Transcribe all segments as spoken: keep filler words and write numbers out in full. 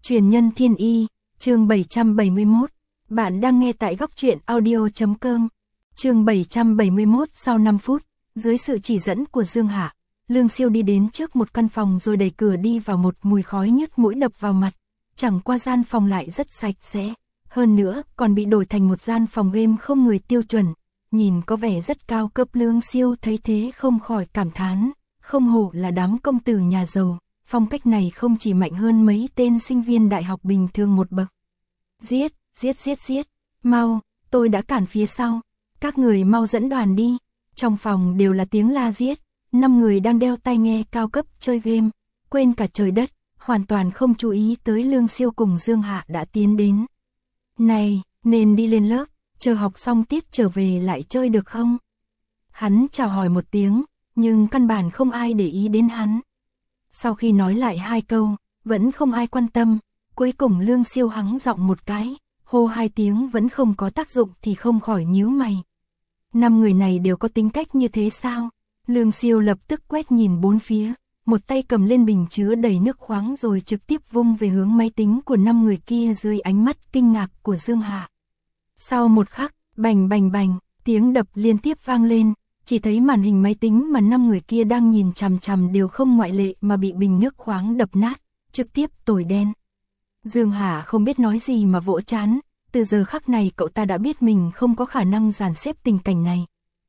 Truyền nhân thiên y, chương bảy trăm bảy mươi mốt. Bạn đang nghe tại góc truyện audio chấm com. Chương bảy trăm bảy mươi mốt. Sau năm phút, dưới sự chỉ dẫn của Dương Hạ, Lương Siêu đi đến trước một căn phòng rồi đẩy cửa đi vào. Một mùi khói nhức mũi đập vào mặt, chẳng qua gian phòng lại rất sạch sẽ, hơn nữa còn bị đổi thành một gian phòng game không người tiêu chuẩn, nhìn có vẻ rất cao cấp. Lương Siêu thấy thế không khỏi cảm thán, không hổ là đám công tử nhà giàu, phong cách này không chỉ mạnh hơn mấy tên sinh viên đại học bình thường một bậc. Giết, giết giết giết, mau, tôi đã cản phía sau, các người mau dẫn đoàn đi. Trong phòng đều là tiếng la giết, năm người đang đeo tai nghe cao cấp chơi game, quên cả trời đất, hoàn toàn không chú ý tới Lương Siêu cùng Dương Hạ đã tiến đến. Này, nên đi lên lớp, chờ học xong tiết trở về lại chơi được không? Hắn chào hỏi một tiếng, nhưng căn bản không ai để ý đến hắn. Sau khi nói lại hai câu, vẫn không ai quan tâm, cuối cùng Lương Siêu hắng giọng một cái, hô hai tiếng vẫn không có tác dụng thì không khỏi nhíu mày. Năm người này đều có tính cách như thế sao? Lương Siêu lập tức quét nhìn bốn phía, một tay cầm lên bình chứa đầy nước khoáng rồi trực tiếp vung về hướng máy tính của năm người kia dưới ánh mắt kinh ngạc của Dương Hạ. Sau một khắc, bành bành bành, tiếng đập liên tiếp vang lên, chỉ thấy màn hình máy tính mà năm người kia đang nhìn chằm chằm đều không ngoại lệ mà bị bình nước khoáng đập nát, trực tiếp tồi đen. Dương Hạ không biết nói gì mà vỗ trán, từ giờ khắc này cậu ta đã biết mình không có khả năng dàn xếp tình cảnh này.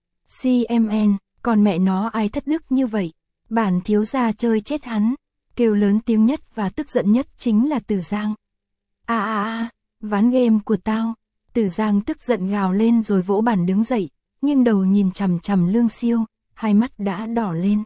xê em en, còn mẹ nó ai thất đức như vậy, bản thiếu gia chơi chết hắn. Kêu lớn tiếng nhất và tức giận nhất chính là Từ Giang. À à à, ván game của tao. Từ Giang tức giận gào lên rồi vỗ bàn đứng dậy, nghiêng đầu nhìn chằm chằm Lương Siêu, hai mắt đã đỏ lên.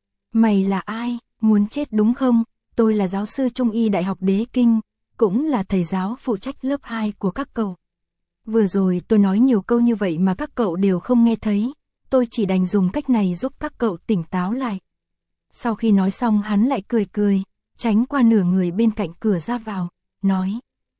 Mày là ai, muốn chết đúng không? Tôi là giáo sư Trung y Đại học Đế Kinh, cũng là thầy giáo phụ trách lớp hai của các cậu. Vừa rồi tôi nói nhiều câu như vậy mà các cậu đều không nghe thấy, tôi chỉ đành dùng cách này giúp các cậu tỉnh táo lại. Sau khi nói xong hắn lại cười cười, tránh qua nửa người bên cạnh cửa ra vào, nói: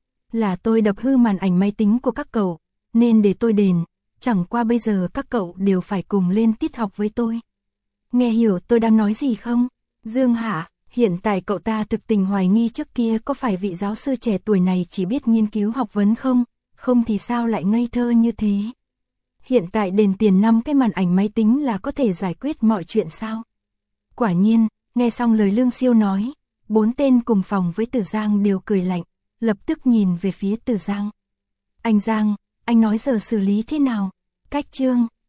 là tôi đập hư màn ảnh máy tính của các cậu, nên để tôi đền, chẳng qua bây giờ các cậu đều phải cùng lên tiết học với tôi. Nghe hiểu tôi đang nói gì không? Dương Hạ, hiện tại cậu ta thực tình hoài nghi trước kia có phải vị giáo sư trẻ tuổi này chỉ biết nghiên cứu học vấn không, không thì sao lại ngây thơ như thế. Hiện tại đền tiền năm cái màn ảnh máy tính là có thể giải quyết mọi chuyện sao? Quả nhiên, nghe xong lời Lương Siêu nói, bốn tên cùng phòng với Từ Giang đều cười lạnh, lập tức nhìn về phía Từ Giang. Anh Giang, anh nói giờ xử lý thế nào? Cách chương,